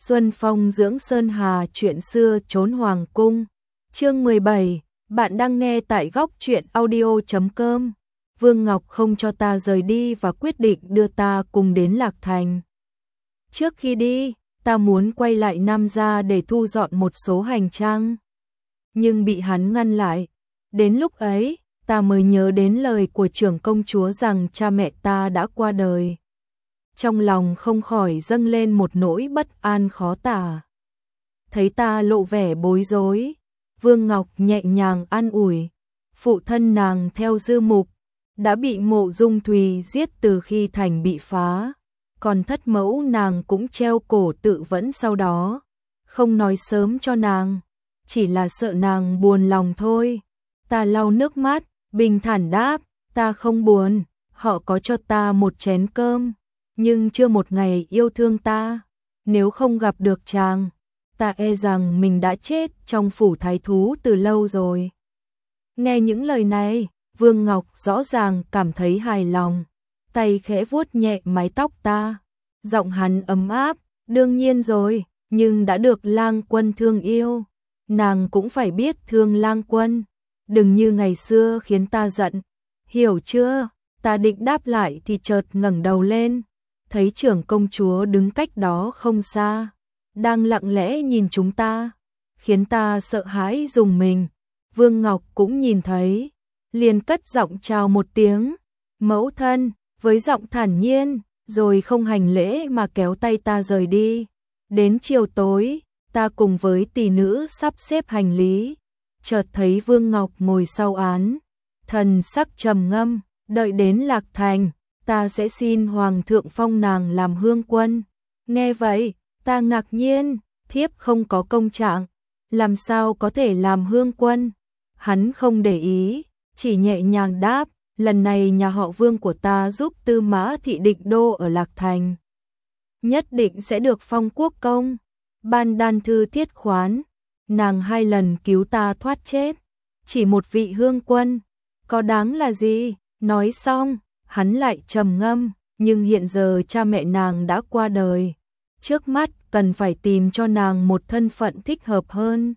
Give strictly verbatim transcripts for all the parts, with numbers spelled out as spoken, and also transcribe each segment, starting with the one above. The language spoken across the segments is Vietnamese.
Xuân Phong dưỡng Sơn Hà, chuyện xưa trốn hoàng cung. Chương mười bảy, bạn đang nghe tại góc truyện audio chấm com. Vương Ngọc không cho ta rời đi và quyết định đưa ta cùng đến Lạc Thành. Trước khi đi, ta muốn quay lại Nam gia để thu dọn một số hành trang, nhưng bị hắn ngăn lại. Đến lúc ấy, ta mới nhớ đến lời của trưởng công chúa rằng cha mẹ ta đã qua đời. Trong lòng không khỏi dâng lên một nỗi bất an khó tả. Thấy ta lộ vẻ bối rối, Vương Ngọc nhẹ nhàng an ủi. Phụ thân nàng theo Dư Mục đã bị Mộ Dung Thùy giết từ khi thành bị phá, còn thất mẫu nàng cũng treo cổ tự vẫn sau đó. Không nói sớm cho nàng, chỉ là sợ nàng buồn lòng thôi. Ta lau nước mắt, bình thản đáp, ta không buồn, họ có cho ta một chén cơm, nhưng chưa một ngày yêu thương ta. Nếu không gặp được chàng, ta e rằng mình đã chết trong phủ thái thú từ lâu rồi. Nghe những lời này, Vương Ngọc rõ ràng cảm thấy hài lòng, tay khẽ vuốt nhẹ mái tóc ta. Giọng hắn ấm áp, đương nhiên rồi, nhưng đã được Lang Quân thương yêu, nàng cũng phải biết thương Lang Quân, đừng như ngày xưa khiến ta giận, hiểu chưa? Ta định đáp lại thì chợt ngẩng đầu lên, thấy trưởng công chúa đứng cách đó không xa, đang lặng lẽ nhìn chúng ta, khiến ta sợ hãi rùng mình. Vương Ngọc cũng nhìn thấy, liền cất giọng chào một tiếng, mẫu thân, với giọng thản nhiên, rồi không hành lễ mà kéo tay ta rời đi. Đến chiều tối, ta cùng với tỷ nữ sắp xếp hành lý, chợt thấy Vương Ngọc ngồi sau án, thần sắc trầm ngâm, đợi đến Lạc Thành, ta sẽ xin Hoàng thượng phong nàng làm hương quân. Nghe vậy, ta ngạc nhiên, thiếp không có công trạng, làm sao có thể làm hương quân? Hắn không để ý, chỉ nhẹ nhàng đáp, lần này nhà họ Vương của ta giúp Tư Mã thị định đô ở Lạc Thành, nhất định sẽ được phong quốc công, ban đan thư thiết khoán. Nàng hai lần cứu ta thoát chết, chỉ một vị hương quân, có đáng là gì? Nói xong, hắn lại trầm ngâm, nhưng hiện giờ cha mẹ nàng đã qua đời, trước mắt cần phải tìm cho nàng một thân phận thích hợp hơn.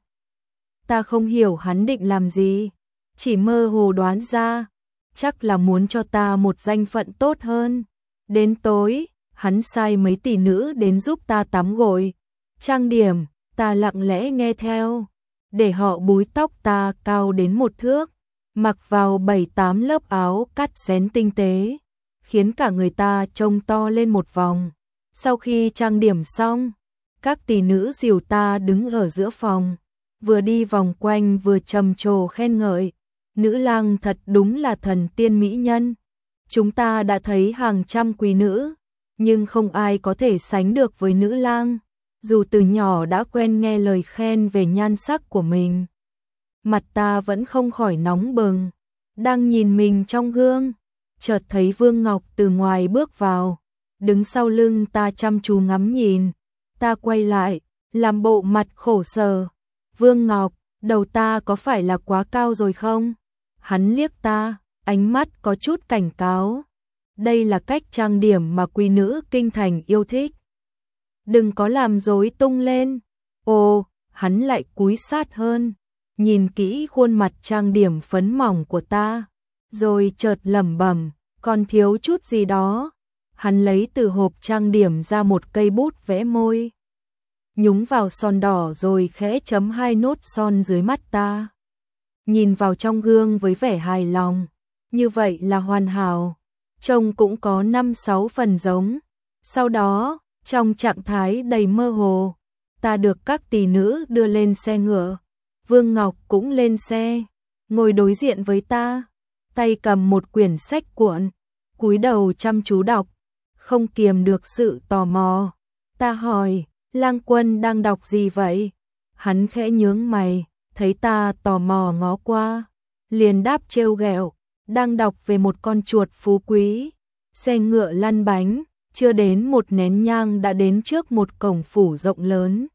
Ta không hiểu hắn định làm gì, chỉ mơ hồ đoán ra, chắc là muốn cho ta một danh phận tốt hơn. Đến tối, hắn sai mấy tỷ nữ đến giúp ta tắm gội, trang điểm, ta lặng lẽ nghe theo, để họ búi tóc ta cao đến một thước, mặc vào bảy tám lớp áo cắt xén tinh tế, khiến cả người ta trông to lên một vòng. Sau khi trang điểm xong, các tỷ nữ dìu ta đứng ở giữa phòng, vừa đi vòng quanh vừa trầm trồ khen ngợi, nữ lang thật đúng là thần tiên mỹ nhân. Chúng ta đã thấy hàng trăm quý nữ, nhưng không ai có thể sánh được với nữ lang, dù từ nhỏ đã quen nghe lời khen về nhan sắc của mình. Mặt ta vẫn không khỏi nóng bừng, đang nhìn mình trong gương, chợt thấy Vương Ngọc từ ngoài bước vào, đứng sau lưng ta chăm chú ngắm nhìn. Ta quay lại, làm bộ mặt khổ sở. Vương Ngọc, đầu ta có phải là quá cao rồi không? Hắn liếc ta, ánh mắt có chút cảnh cáo. Đây là cách trang điểm mà quý nữ kinh thành yêu thích, đừng có làm rối tung lên. Ồ, hắn lại cúi sát hơn, nhìn kỹ khuôn mặt trang điểm phấn mỏng của ta, rồi chợt lẩm bẩm, còn thiếu chút gì đó. Hắn lấy từ hộp trang điểm ra một cây bút vẽ môi, nhúng vào son đỏ rồi khẽ chấm hai nốt son dưới mắt ta. Nhìn vào trong gương với vẻ hài lòng, như vậy là hoàn hảo, trông cũng có năm sáu phần giống. Sau đó, trong trạng thái đầy mơ hồ, ta được các tỷ nữ đưa lên xe ngựa. Vương Ngọc cũng lên xe, ngồi đối diện với ta, tay cầm một quyển sách cuộn, cúi đầu chăm chú đọc, không kiềm được sự tò mò. Ta hỏi, Lang Quân đang đọc gì vậy? Hắn khẽ nhướng mày, thấy ta tò mò ngó qua, liền đáp trêu ghẹo, đang đọc về một con chuột phú quý. Xe ngựa lăn bánh, chưa đến một nén nhang đã đến trước một cổng phủ rộng lớn,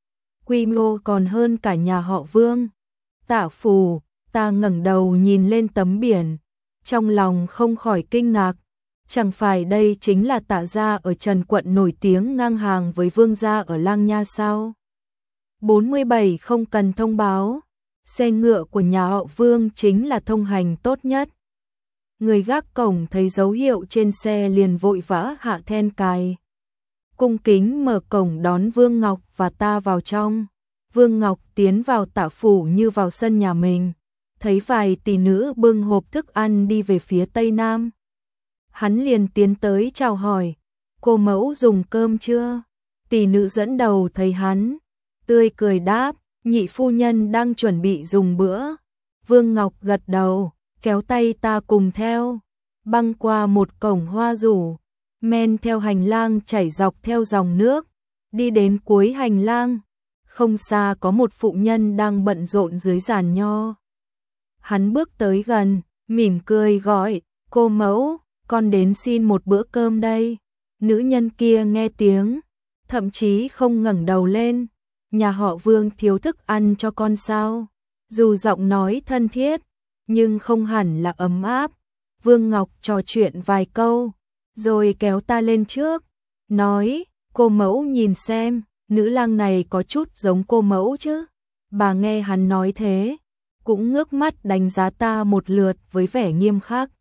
quy mô còn hơn cả nhà họ Vương. Tạ phủ. Ta ngẩng đầu nhìn lên tấm biển, trong lòng không khỏi kinh ngạc. Chẳng phải đây chính là Tạ gia ở Trần quận nổi tiếng ngang hàng với Vương gia ở Lang Nha sao? bốn mươi bảy Không cần thông báo, xe ngựa của nhà họ Vương chính là thông hành tốt nhất. Người gác cổng thấy dấu hiệu trên xe liền vội vã hạ then cài. Cung kính mở cổng đón Vương Ngọc và ta vào trong. Vương Ngọc tiến vào Tạ phủ như vào sân nhà mình, thấy vài tỷ nữ bưng hộp thức ăn đi về phía tây nam. Hắn liền tiến tới chào hỏi, cô mẫu dùng cơm chưa? Tỷ nữ dẫn đầu thấy hắn, tươi cười đáp, nhị phu nhân đang chuẩn bị dùng bữa. Vương Ngọc gật đầu, kéo tay ta cùng theo, băng qua một cổng hoa rủ, men theo hành lang chảy dọc theo dòng nước, đi đến cuối hành lang. Không xa có một phụ nhân đang bận rộn dưới giàn nho. Hắn bước tới gần, mỉm cười gọi, cô mẫu, con đến xin một bữa cơm đây. Nữ nhân kia nghe tiếng, thậm chí không ngẩng đầu lên. Nhà họ Vương thiếu thức ăn cho con sao? Dù giọng nói thân thiết, nhưng không hẳn là ấm áp. Vương Ngọc trò chuyện vài câu, rồi kéo ta lên trước, nói, cô mẫu nhìn xem, nữ lang này có chút giống cô mẫu chứ. Bà nghe hắn nói thế, cũng ngước mắt đánh giá ta một lượt với vẻ nghiêm khắc.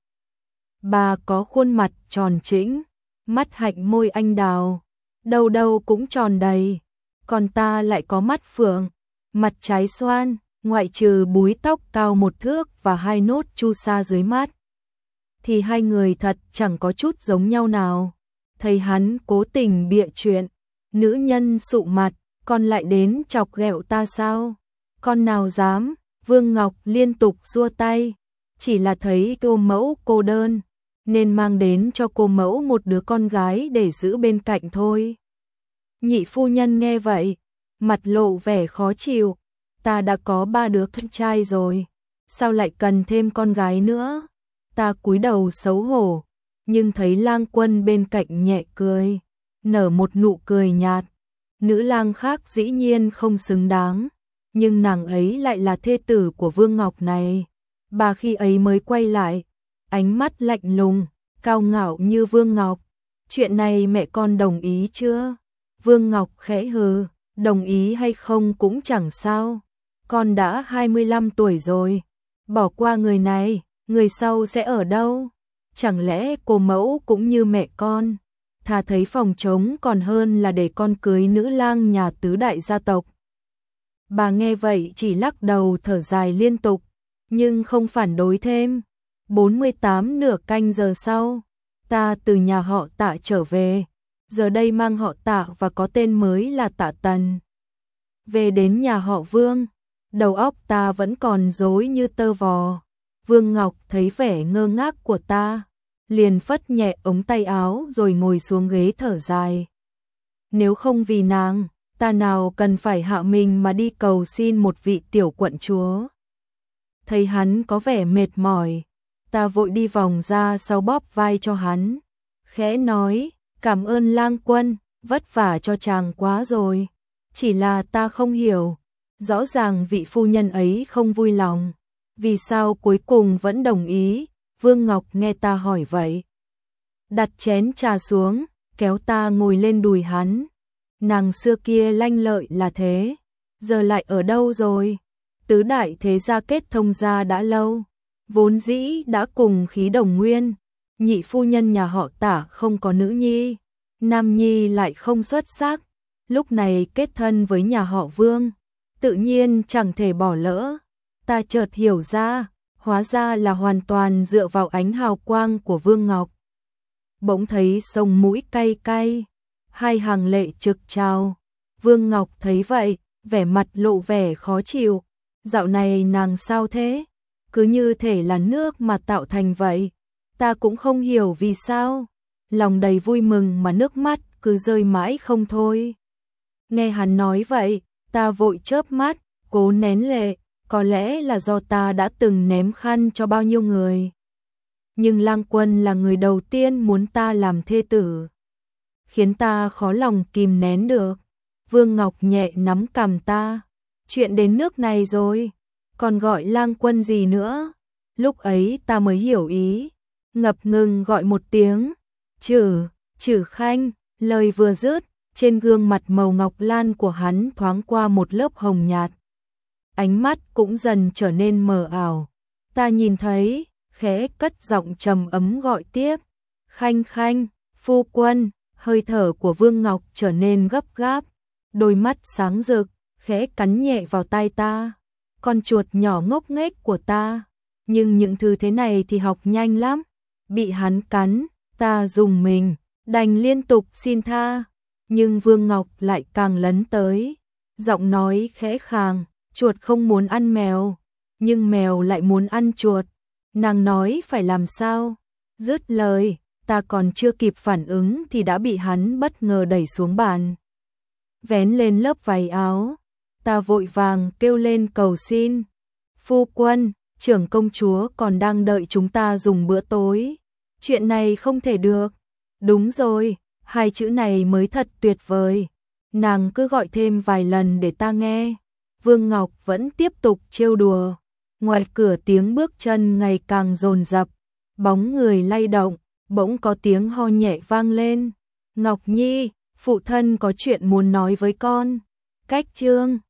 Bà có khuôn mặt tròn trĩnh, mắt hạnh môi anh đào, đâu đâu cũng tròn đầy, còn ta lại có mắt phượng, mặt trái xoan, ngoại trừ búi tóc cao một thước và hai nốt chu sa dưới mắt, thì hai người thật chẳng có chút giống nhau nào. Thấy hắn cố tình bịa chuyện, nữ nhân sụ mặt, con lại đến chọc ghẹo ta sao? Con nào dám? Vương Ngọc liên tục giơ tay, chỉ là thấy cô mẫu cô đơn, nên mang đến cho cô mẫu một đứa con gái để giữ bên cạnh thôi. Nhị phu nhân nghe vậy, mặt lộ vẻ khó chịu, ta đã có ba đứa con trai rồi, sao lại cần thêm con gái nữa? Ta cúi đầu xấu hổ, nhưng thấy Lang Quân bên cạnh nhẹ cười, nở một nụ cười nhạt. Nữ lang khác dĩ nhiên không xứng đáng, nhưng nàng ấy lại là thê tử của Vương Ngọc này. Bà khi ấy mới quay lại, ánh mắt lạnh lùng, cao ngạo như Vương Ngọc. Chuyện này mẹ con đồng ý chưa? Vương Ngọc khẽ hừ, đồng ý hay không cũng chẳng sao. Con đã hai mươi lăm tuổi rồi, bỏ qua người này, người sau sẽ ở đâu? Chẳng lẽ cô mẫu cũng như mẹ con, thà thấy phòng trống còn hơn là để con cưới nữ lang nhà tứ đại gia tộc? Bà nghe vậy chỉ lắc đầu thở dài liên tục, nhưng không phản đối thêm. bốn mươi tám nửa canh giờ sau, ta từ nhà họ Tạ trở về, giờ đây mang họ Tạ và có tên mới là Tạ Tần. Về đến nhà họ Vương, đầu óc ta vẫn còn rối như tơ vò. Vương Ngọc thấy vẻ ngơ ngác của ta, liền phất nhẹ ống tay áo rồi ngồi xuống ghế thở dài. Nếu không vì nàng, ta nào cần phải hạ mình mà đi cầu xin một vị tiểu quận chúa. Thấy hắn có vẻ mệt mỏi, ta vội đi vòng ra sau bóp vai cho hắn, khẽ nói, cảm ơn Lang Quân, vất vả cho chàng quá rồi. Chỉ là ta không hiểu, rõ ràng vị phu nhân ấy không vui lòng, vì sao cuối cùng vẫn đồng ý? Vương Ngọc nghe ta hỏi vậy, đặt chén trà xuống, kéo ta ngồi lên đùi hắn. Nàng xưa kia lanh lợi là thế, giờ lại ở đâu rồi? Tứ đại thế gia kết thông gia đã lâu, vốn dĩ đã cùng khí đồng nguyên. Nhị phu nhân nhà họ Tạ không có nữ nhi, nam nhi lại không xuất sắc, lúc này kết thân với nhà họ Vương, tự nhiên chẳng thể bỏ lỡ. Ta chợt hiểu ra, hóa ra là hoàn toàn dựa vào ánh hào quang của Vương Ngọc. Bỗng thấy sông mũi cay cay, hai hàng lệ trực trào. Vương Ngọc thấy vậy, vẻ mặt lộ vẻ khó chịu. Dạo này nàng sao thế? Cứ như thể là nước mà tạo thành vậy. Ta cũng không hiểu vì sao. Lòng đầy vui mừng mà nước mắt cứ rơi mãi không thôi. Nghe hắn nói vậy, ta vội chớp mắt, cố nén lệ. Có lẽ là do ta đã từng ném khăn cho bao nhiêu người. Nhưng Lang Quân là người đầu tiên muốn ta làm thê tử, khiến ta khó lòng kìm nén được. Vương Ngọc nhẹ nắm cằm ta, chuyện đến nước này rồi, còn gọi Lang Quân gì nữa? Lúc ấy ta mới hiểu ý, ngập ngừng gọi một tiếng, Chử, Chử Khanh, lời vừa dứt, trên gương mặt màu ngọc lan của hắn thoáng qua một lớp hồng nhạt. Ánh mắt cũng dần trở nên mờ ảo. Ta nhìn thấy, khẽ cất giọng trầm ấm gọi tiếp. Khanh Khanh, phu quân, hơi thở của Vương Ngọc trở nên gấp gáp. Đôi mắt sáng rực, khẽ cắn nhẹ vào tai ta. Con chuột nhỏ ngốc nghếch của ta. Nhưng những thứ thế này thì học nhanh lắm. Bị hắn cắn, ta dùng mình, đành liên tục xin tha. Nhưng Vương Ngọc lại càng lấn tới. Giọng nói khẽ khàng, chuột không muốn ăn mèo. Nhưng mèo lại muốn ăn chuột. Nàng nói phải làm sao? Dứt lời, ta còn chưa kịp phản ứng thì đã bị hắn bất ngờ đẩy xuống bàn. Vén lên lớp váy áo. Ta vội vàng kêu lên cầu xin. Phu quân, trưởng công chúa còn đang đợi chúng ta dùng bữa tối. Chuyện này không thể được. Đúng rồi, hai chữ này mới thật tuyệt vời. Nàng cứ gọi thêm vài lần để ta nghe. Vương Ngọc vẫn tiếp tục trêu đùa. Ngoài cửa tiếng bước chân ngày càng dồn dập, bóng người lay động, bỗng có tiếng ho nhẹ vang lên. Ngọc Nhi, phụ thân có chuyện muốn nói với con. Cách chương